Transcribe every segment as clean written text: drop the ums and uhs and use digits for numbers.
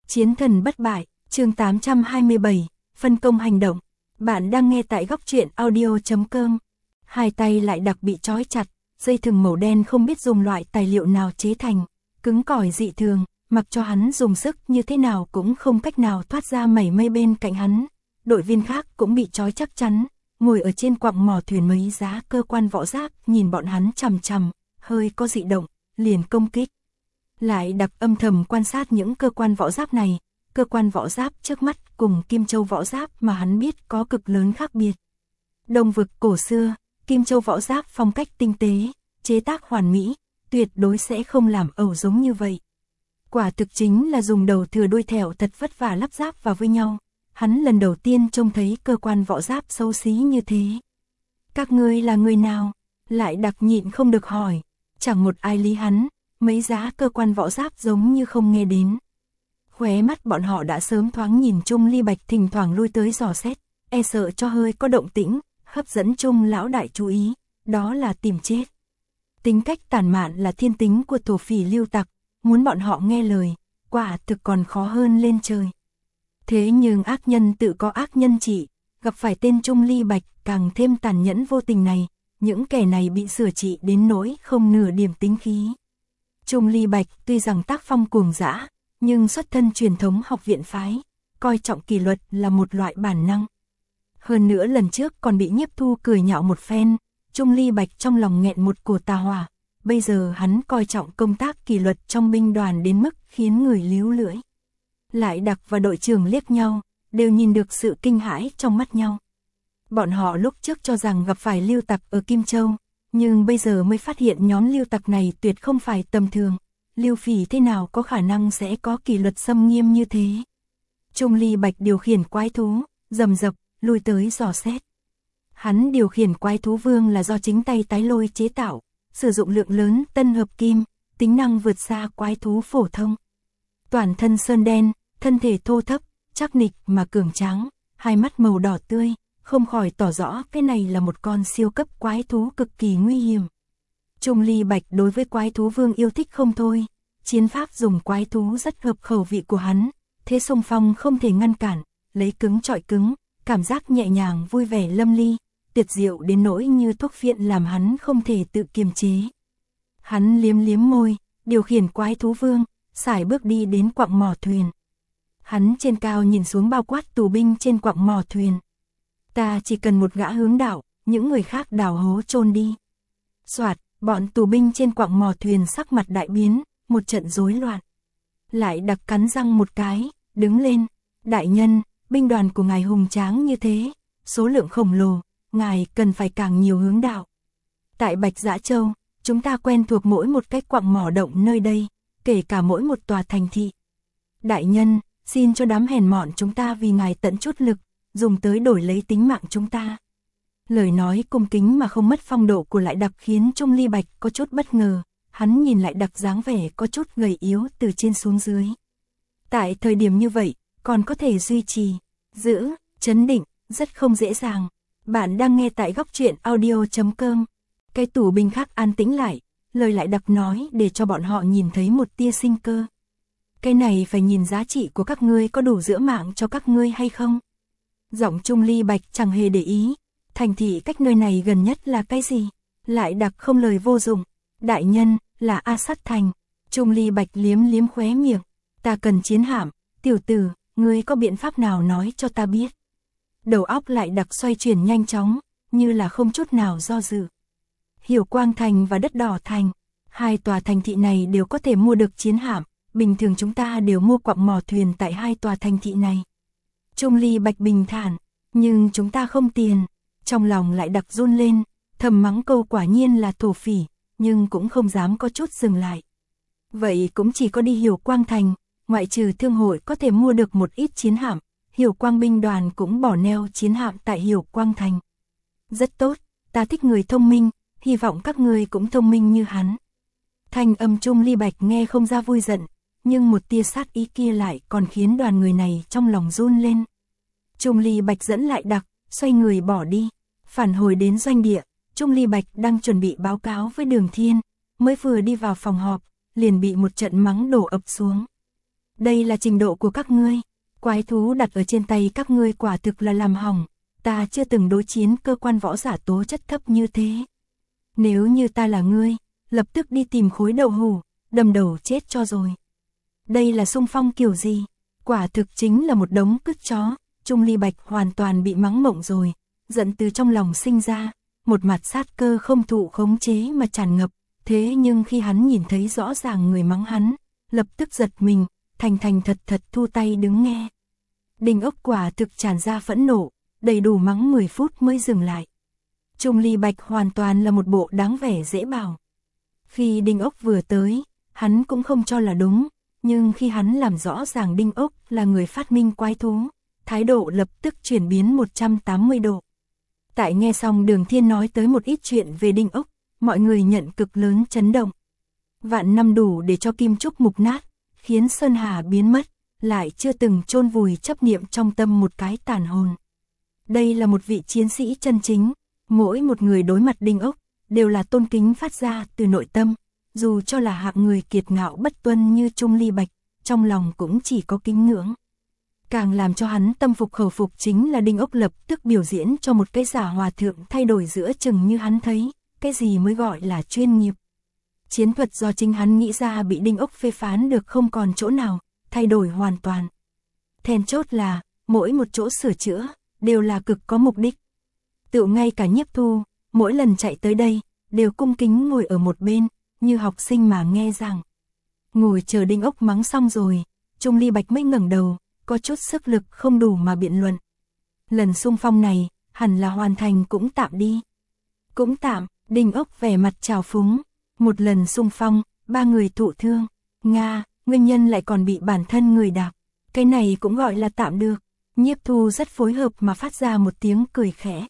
Chiến thần bất bại, chương 827, phân công hành động. Bạn đang nghe tại góc truyện audio.com. Hai tay lại đặc bị trói chặt, dây thừng màu đen không biết dùng loại tài liệu nào chế thành, cứng cỏi dị thường, mặc cho hắn dùng sức như thế nào cũng không cách nào thoát ra mảy may bên cạnh hắn. Đội viên khác cũng bị trói chắc chắn, ngồi ở trên quặng mỏ thuyền mấy giá cơ quan võ giáp nhìn bọn hắn chằm chằm, hơi có dị động, liền công kích. Lại đặc âm thầm quan sát những cơ quan võ giáp này, cơ quan võ giáp trước mắt cùng Kim Châu võ giáp mà hắn biết có cực lớn khác biệt. Đông vực cổ xưa, Kim Châu võ giáp phong cách tinh tế, chế tác hoàn mỹ, tuyệt đối sẽ không làm ẩu giống như vậy. Quả thực chính là dùng đầu thừa đuôi thẻo thật vất vả lắp ráp vào với nhau. Hắn lần đầu tiên trông thấy cơ quan võ giáp xấu xí như thế. Các ngươi là người nào? Lại đặc nhịn không được hỏi. Chẳng một ai lý hắn, mấy giá cơ quan võ giáp giống như không nghe đến. Khóe mắt bọn họ đã sớm thoáng nhìn Trung Ly Bạch thỉnh thoảng lui tới dò xét, e sợ cho hơi có động tĩnh, hấp dẫn Trung lão đại chú ý, đó là tìm chết. Tính cách tàn mạn là thiên tính của thổ phỉ lưu tặc, muốn bọn họ nghe lời, quả thực còn khó hơn lên trời. Thế nhưng ác nhân tự có ác nhân trị, gặp phải tên Trung Ly Bạch càng thêm tàn nhẫn vô tình này, những kẻ này bị sửa trị đến nỗi không nửa điểm tính khí. Trung Ly Bạch tuy rằng tác phong cuồng dã, nhưng xuất thân truyền thống học viện phái, coi trọng kỷ luật là một loại bản năng. Hơn nữa lần trước còn bị Nhiếp Thu cười nhạo một phen, Trung Ly Bạch trong lòng nghẹn một cổ tà hỏa, bây giờ hắn coi trọng công tác kỷ luật trong binh đoàn đến mức khiến người líu lưỡi. Lại đặc và đội trưởng liếc nhau, đều nhìn được sự kinh hãi trong mắt nhau. Bọn họ lúc trước cho rằng gặp phải lưu tặc ở Kim Châu, nhưng bây giờ mới phát hiện nhóm lưu tặc này tuyệt không phải tầm thường. Lưu phỉ thế nào có khả năng sẽ có kỷ luật xâm nghiêm như thế. Trung Ly Bạch điều khiển quái thú, rầm rập, lui tới dò xét. Hắn điều khiển quái thú vương là do chính tay tái lôi chế tạo, sử dụng lượng lớn tân hợp kim, tính năng vượt xa quái thú phổ thông. Toàn thân sơn đen, thân thể thô thấp, chắc nịch mà cường tráng, hai mắt màu đỏ tươi, không khỏi tỏ rõ cái này là một con siêu cấp quái thú cực kỳ nguy hiểm. Trung Ly Bạch đối với quái thú vương yêu thích không thôi, chiến pháp dùng quái thú rất hợp khẩu vị của hắn, thế xung phong không thể ngăn cản, lấy cứng chọi cứng, cảm giác nhẹ nhàng vui vẻ lâm ly, tuyệt diệu đến nỗi như thuốc phiện làm hắn không thể tự kiềm chế. Hắn liếm liếm môi, điều khiển quái thú vương, sải bước đi đến quặng mỏ thuyền. Hắn trên cao nhìn xuống bao quát tù binh trên quặng mỏ thuyền. Ta chỉ cần một gã hướng đạo, những người khác đào hố chôn đi. Soạt, bọn tù binh trên quặng mỏ thuyền sắc mặt đại biến, một trận rối loạn. Lại đặc cắn răng một cái, đứng lên. Đại nhân, binh đoàn của ngài hùng tráng như thế, số lượng khổng lồ, ngài cần phải càng nhiều hướng đạo. Tại Bạch Dã Châu, chúng ta quen thuộc mỗi một cái quặng mỏ động nơi đây, kể cả mỗi một tòa thành thị. Đại nhân, xin cho đám hèn mọn chúng ta vì ngài tận chút lực, dùng tới đổi lấy tính mạng chúng ta. Lời nói cung kính mà không mất phong độ của Lại Đặc khiến Trung Ly Bạch có chút bất ngờ, hắn nhìn Lại Đặc dáng vẻ có chút gầy yếu từ trên xuống dưới. Tại thời điểm như vậy, còn có thể duy trì, giữ, chấn định, rất không dễ dàng. Bạn đang nghe tại góc truyện audio.com. Cái tù binh khác an tĩnh lại, lời Lại Đặc nói để cho bọn họ nhìn thấy một tia sinh cơ. Cái này phải nhìn giá trị của các ngươi có đủ giữ mạng cho các ngươi hay không. Giọng Trung Ly Bạch chẳng hề để ý. Thành thị cách nơi này gần nhất là cái gì? Lại Đặc không lời vô dụng. Đại nhân, là A Sát Thành. Trung Ly Bạch liếm liếm khóe miệng. Ta cần chiến hạm. Tiểu tử, ngươi có biện pháp nào nói cho ta biết? Đầu óc Lại Đặc xoay chuyển nhanh chóng, như là không chút nào do dự. Hiểu Quang Thành và Đất Đỏ Thành, hai tòa thành thị này đều có thể mua được chiến hạm. Bình thường chúng ta đều mua quặng mỏ thuyền tại hai tòa thành thị này. Trung Ly Bạch bình thản, nhưng chúng ta không tiền. Trong lòng Lại Đặc run lên, thầm mắng câu quả nhiên là thổ phỉ, nhưng cũng không dám có chút dừng lại. Vậy cũng chỉ có đi Hiểu Quang Thành, ngoại trừ thương hội có thể mua được một ít chiến hạm, Hiểu Quang binh đoàn cũng bỏ neo chiến hạm tại Hiểu Quang Thành. Rất tốt, ta thích người thông minh, hy vọng các ngươi cũng thông minh như hắn. Thanh âm Trung Ly Bạch nghe không ra vui giận, nhưng một tia sát ý kia lại còn khiến đoàn người này trong lòng run lên. Trung Ly Bạch dẫn Lại Đặc, xoay người bỏ đi, phản hồi đến doanh địa. Trung Ly Bạch đang chuẩn bị báo cáo với Đường Thiên, mới vừa đi vào phòng họp, liền bị một trận mắng đổ ập xuống. Đây là trình độ của các ngươi. Quái thú đặt ở trên tay các ngươi quả thực là làm hỏng. Ta chưa từng đối chiến cơ quan võ giả tố chất thấp như thế. Nếu như ta là ngươi, lập tức đi tìm khối đậu hũ, đâm đầu chết cho rồi. Đây là xung phong kiểu gì? Quả thực chính là một đống cứt chó. Trung Ly Bạch hoàn toàn bị mắng mộng rồi, giận từ trong lòng sinh ra, một mặt sát cơ không thụ khống chế mà tràn ngập. Thế nhưng khi hắn nhìn thấy rõ ràng người mắng hắn, lập tức giật mình, thành thành thật thật thu tay đứng nghe. Đinh Ốc quả thực tràn ra phẫn nộ, đầy đủ mắng 10 phút mới dừng lại. Trung Ly Bạch hoàn toàn là một bộ đáng vẻ dễ bảo. Khi Đinh Ốc vừa tới, hắn cũng không cho là đúng, nhưng khi hắn làm rõ ràng Đinh Ốc là người phát minh quái thú, thái độ lập tức chuyển biến 180 độ. Tại nghe xong Đường Thiên nói tới một ít chuyện về Đinh Ốc, mọi người nhận cực lớn chấn động. Vạn năm đủ để cho kim trúc mục nát, khiến Sơn Hà biến mất, lại chưa từng chôn vùi chấp niệm trong tâm một cái tàn hồn. Đây là một vị chiến sĩ chân chính, mỗi một người đối mặt Đinh Ốc, đều là tôn kính phát ra từ nội tâm, dù cho là hạng người kiệt ngạo bất tuân như Trung Ly Bạch, trong lòng cũng chỉ có kính ngưỡng. Càng làm cho hắn tâm phục khẩu phục chính là Đinh Ốc lập tức biểu diễn cho một cái giả hòa thượng thay đổi giữa chừng như hắn thấy, cái gì mới gọi là chuyên nghiệp. Chiến thuật do chính hắn nghĩ ra bị Đinh Ốc phê phán được không còn chỗ nào, thay đổi hoàn toàn. Then chốt là, mỗi một chỗ sửa chữa, đều là cực có mục đích. Tựu ngay cả Nhiếp Thu, mỗi lần chạy tới đây, đều cung kính ngồi ở một bên, như học sinh mà nghe giảng. Ngồi chờ Đinh Ốc mắng xong rồi, Trung Ly Bạch mới ngẩng đầu, có chút sức lực không đủ mà biện luận. Lần xung phong này, hẳn là hoàn thành cũng tạm đi. Cũng tạm, Đinh Ốc vẻ mặt trào phúng. Một lần xung phong, 3 người thụ thương. Nga, nguyên nhân lại còn bị bản thân người đạp. Cái này cũng gọi là tạm được. Nhiếp Thu rất phối hợp mà phát ra một tiếng cười khẽ.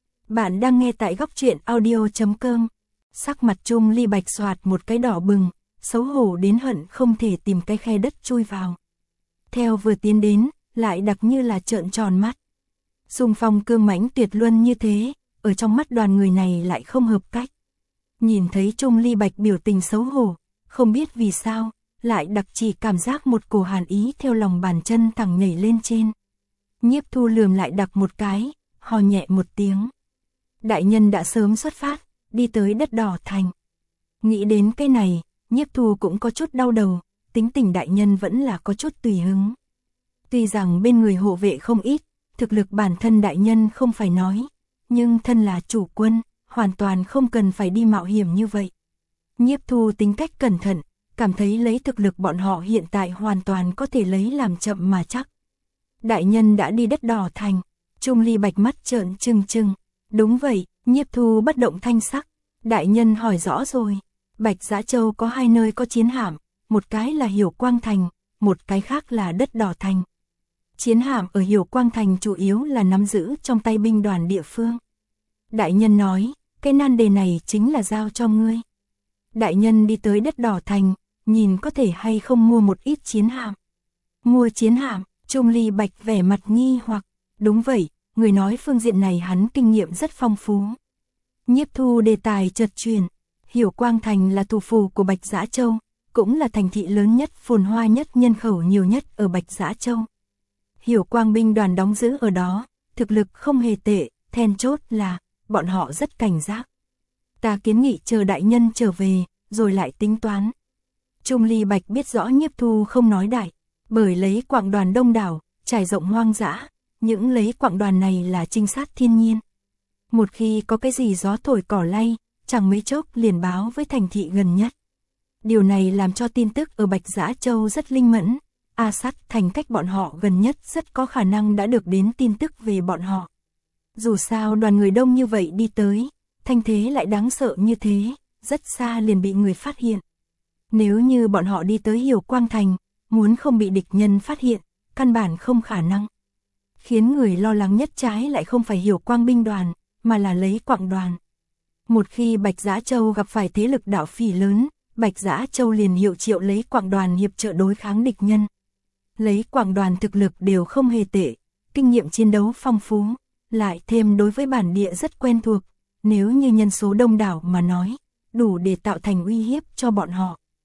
Bạn đang nghe tại góc truyện audio.com. Sắc mặt Trung Ly Bạch xoạt một cái đỏ bừng, xấu hổ đến hận không thể tìm cái khe đất chui vào. Theo vừa tiến đến, lại đặc như là trợn tròn mắt. Xung phong cương mãnh tuyệt luân như thế, ở trong mắt đoàn người này lại không hợp cách. Nhìn thấy Trung Ly Bạch biểu tình xấu hổ, không biết vì sao, lại đặc chỉ cảm giác một cổ hàn ý theo lòng bàn chân thẳng nhảy lên trên. Nhiếp Thu lườm lại đặc một cái, hò nhẹ một tiếng. Đại nhân đã sớm xuất phát, đi tới đất đỏ thành. Nghĩ đến cái này, Nhiếp Thu cũng có chút đau đầu, tính tình đại nhân vẫn là có chút tùy hứng. Tuy rằng bên người hộ vệ không ít, thực lực bản thân đại nhân không phải nói, nhưng thân là chủ quân, hoàn toàn không cần phải đi mạo hiểm như vậy. Nhiếp Thu tính cách cẩn thận, cảm thấy lấy thực lực bọn họ hiện tại hoàn toàn có thể lấy làm chậm mà chắc. Đại nhân đã đi đất đỏ thành, Trung Ly Bạch mắt trợn trừng trừng. Đúng vậy, Nhiếp Thu bất động thanh sắc. Đại nhân hỏi rõ rồi, Bạch Giã Châu có 2 nơi có chiến hạm, một cái là Hiểu Quang Thành, một cái khác là đất đỏ thành. Chiến hạm ở Hiểu Quang Thành chủ yếu là nắm giữ trong tay binh đoàn địa phương. Đại nhân nói, cái nan đề này chính là giao cho ngươi. Đại nhân đi tới đất đỏ thành, nhìn có thể hay không mua một ít chiến hạm. Mua chiến hạm, Trung Ly Bạch vẻ mặt nghi hoặc, đúng vậy, người nói phương diện này hắn kinh nghiệm rất phong phú. Nhiếp Thu đề tài chợt chuyển, Hiểu Quang Thành là thủ phủ của Bạch Giã Châu, cũng là thành thị lớn nhất, phồn hoa nhất, nhân khẩu nhiều nhất ở Bạch Giã Châu. Hiểu Quang binh đoàn đóng giữ ở đó, thực lực không hề tệ, then chốt là bọn họ rất cảnh giác. Ta kiến nghị chờ đại nhân trở về, rồi lại tính toán. Trung Ly Bạch biết rõ Nhiếp Thu không nói đại, bởi lấy quạng đoàn đông đảo, trải rộng hoang dã, những lấy quạng đoàn này là trinh sát thiên nhiên. Một khi có cái gì gió thổi cỏ lay, chẳng mấy chốc liền báo với thành thị gần nhất. Điều này làm cho tin tức ở Bạch Giã Châu rất linh mẫn, A Sắt thành cách bọn họ gần nhất rất có khả năng đã được đến tin tức về bọn họ. Dù sao đoàn người đông như vậy đi tới, thanh thế lại đáng sợ như thế, rất xa liền bị người phát hiện. Nếu như bọn họ đi tới Hiểu Quang Thành, muốn không bị địch nhân phát hiện, căn bản không khả năng. Khiến người lo lắng nhất trái lại không phải Hiểu Quang binh đoàn, mà là lấy quạng đoàn. Một khi Bạch Giã Châu gặp phải thế lực đạo phỉ lớn, Bạch Giã Châu liền hiệu triệu lấy quạng đoàn hiệp trợ đối kháng địch nhân. Lấy quạng đoàn thực lực đều không hề tệ, kinh nghiệm chiến đấu phong phú, lại thêm đối với bản địa rất quen thuộc, nếu như nhân số đông đảo mà nói, đủ để tạo thành uy hiếp cho bọn họ.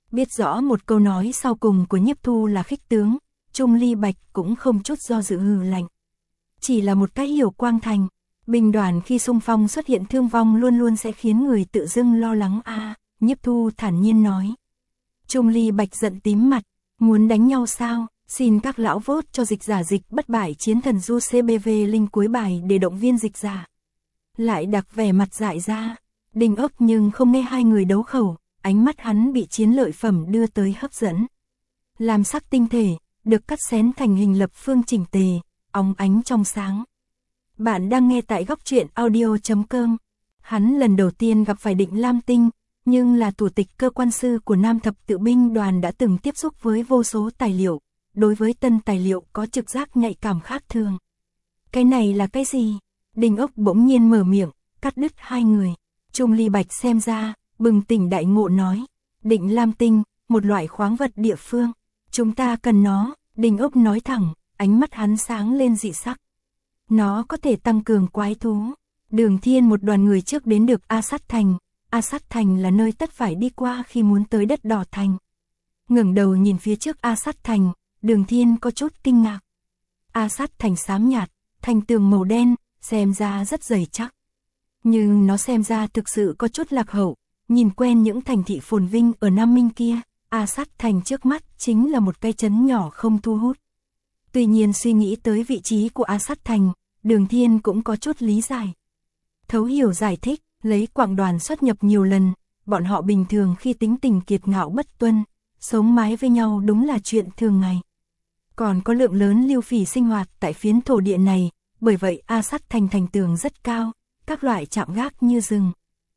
Biết rõ một câu nói sau cùng của Nhiếp Thu là khích tướng, Trung Ly Bạch cũng không chút do dự hừ lạnh. Chỉ là một cái hiểu Quang Thành, binh đoàn khi xung phong xuất hiện thương vong luôn luôn sẽ khiến người tự dưng lo lắng a. Nhiếp Thu thản nhiên nói. Trung Ly Bạch giận tím mặt, muốn đánh nhau sao? Xin các lão vote cho dịch giả dịch bất bại chiến thần du CBV link cuối bài để động viên dịch giả. Lại đặc vẻ mặt dại ra, Đinh Ốc nhưng không nghe hai người đấu khẩu, ánh mắt hắn bị chiến lợi phẩm đưa tới hấp dẫn. Làm sắc tinh thể, được cắt xén thành hình lập phương chỉnh tề, óng ánh trong sáng. Bạn đang nghe tại góc truyện audio.com. Hắn lần đầu tiên gặp phải Định Lam Tinh, nhưng là thủ tịch cơ quan sư của Nam Thập Tự binh đoàn đã từng tiếp xúc với vô số tài liệu, đối với tân tài liệu có trực giác nhạy cảm khác thường. Cái này là cái gì? Đinh Ốc bỗng nhiên mở miệng, cắt đứt hai người. Trung Ly Bạch xem ra, bừng tỉnh đại ngộ nói. Định Lam Tinh, một loại khoáng vật địa phương. Chúng ta cần nó, Đinh Ốc nói thẳng, ánh mắt hắn sáng lên dị sắc. Nó có thể tăng cường quái thú. Đường Thiên một đoàn người trước đến được A Sát Thành. A Sát Thành là nơi tất phải đi qua khi muốn tới đất đỏ thành. Ngẩng đầu nhìn phía trước A Sát Thành, Đường Thiên có chút kinh ngạc. A Sát Thành xám nhạt, thành tường màu đen, xem ra rất dày chắc. Nhưng nó xem ra thực sự có chút lạc hậu, nhìn quen những thành thị phồn vinh ở Nam Minh kia, A Sát Thành trước mắt chính là một cái trấn nhỏ không thu hút. Tuy nhiên suy nghĩ tới vị trí của A Sát Thành, Đường Thiên cũng có chút lý giải. Thấu hiểu giải thích, lấy Quảng Đoàn xuất nhập nhiều lần, bọn họ bình thường khi tính tình kiệt ngạo bất tuân, sống mái với nhau đúng là chuyện thường ngày. Còn có lượng lớn lưu phỉ sinh hoạt tại phiến thổ địa này, bởi vậy A Sát Thành thành tường rất cao, các loại trạm gác như rừng.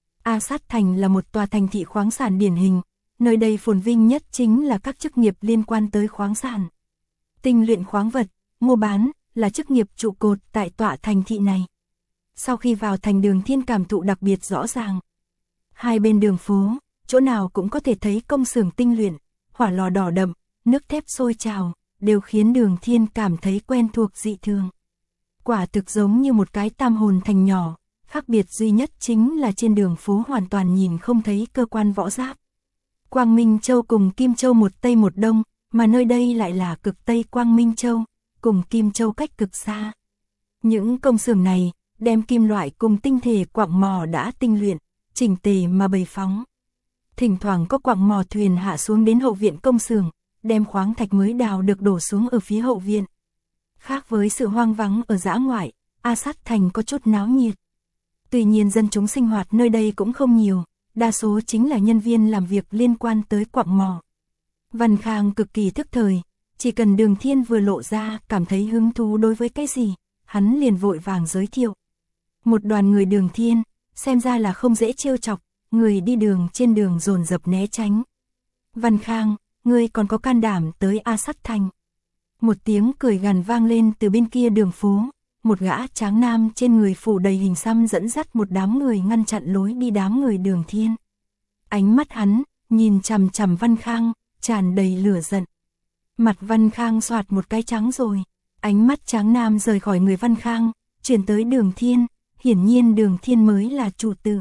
A Sát Thành là một tòa thành thị khoáng sản điển hình, nơi đây phồn vinh nhất chính là các chức nghiệp liên quan tới khoáng sản. Tinh luyện khoáng vật, mua bán, là chức nghiệp trụ cột tại tọa thành thị này. Sau khi vào thành, Đường Thiên cảm thụ đặc biệt rõ ràng. Hai bên đường phố, chỗ nào cũng có thể thấy công xưởng tinh luyện, hỏa lò đỏ đậm, nước thép sôi trào, đều khiến Đường Thiên cảm thấy quen thuộc dị thường. Quả thực giống như một cái tam hồn thành nhỏ, khác biệt duy nhất chính là trên đường phố hoàn toàn nhìn không thấy cơ quan võ giáp. Quang Minh Châu cùng Kim Châu một Tây một Đông, mà nơi đây lại là cực Tây Quang Minh Châu, cùng Kim Châu cách cực xa. Những công xưởng này, đem kim loại cùng tinh thể quặng mỏ đã tinh luyện, chỉnh tề mà bày phóng. Thỉnh thoảng có quặng mỏ thuyền hạ xuống đến hậu viện công xưởng, đem khoáng thạch mới đào được đổ xuống ở phía hậu viện. Khác với sự hoang vắng ở dã ngoại, A Sát Thành có chút náo nhiệt. Tuy nhiên dân chúng sinh hoạt nơi đây cũng không nhiều, đa số chính là nhân viên làm việc liên quan tới quặng mỏ. Văn Khang cực kỳ thức thời, chỉ cần Đường Thiên vừa lộ ra cảm thấy hứng thú đối với cái gì, hắn liền vội vàng giới thiệu. Một đoàn người Đường Thiên, xem ra là không dễ trêu chọc, người đi đường trên đường dồn dập né tránh. Văn Khang, ngươi còn có can đảm tới A Sát Thành. Một tiếng cười gằn vang lên từ bên kia đường phố, một gã tráng nam trên người phủ đầy hình xăm dẫn dắt một đám người ngăn chặn lối đi đám người Đường Thiên. Ánh mắt hắn, nhìn chằm chằm Văn Khang, tràn đầy lửa giận. Mặt Văn Khang xoạt một cái trắng rồi, ánh mắt tráng nam rời khỏi người Văn Khang, chuyển tới Đường Thiên, hiển nhiên Đường Thiên mới là chủ tử.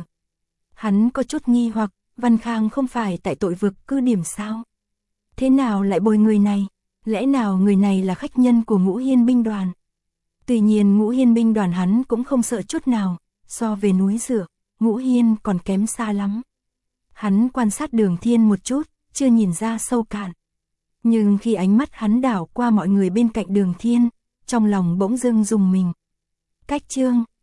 Hắn có chút nghi hoặc, Văn Khang không phải tại tội vực cư điểm sao? Thế nào lại bồi người này? Lẽ nào người này là khách nhân của Ngũ Hiên binh đoàn? Tuy nhiên Ngũ Hiên binh đoàn hắn cũng không sợ chút nào, so về núi Dựa, Ngũ Hiên còn kém xa lắm. Hắn quan sát Đường Thiên một chút, chưa nhìn ra sâu cạn. Nhưng khi ánh mắt hắn đảo qua mọi người bên cạnh Đường Thiên, trong lòng bỗng dưng rùng mình. Cách chương